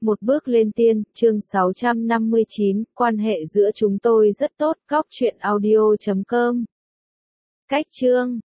Một bước lên tiên, chương 659, quan hệ giữa chúng tôi rất tốt, góc truyện audio.com. Cách chương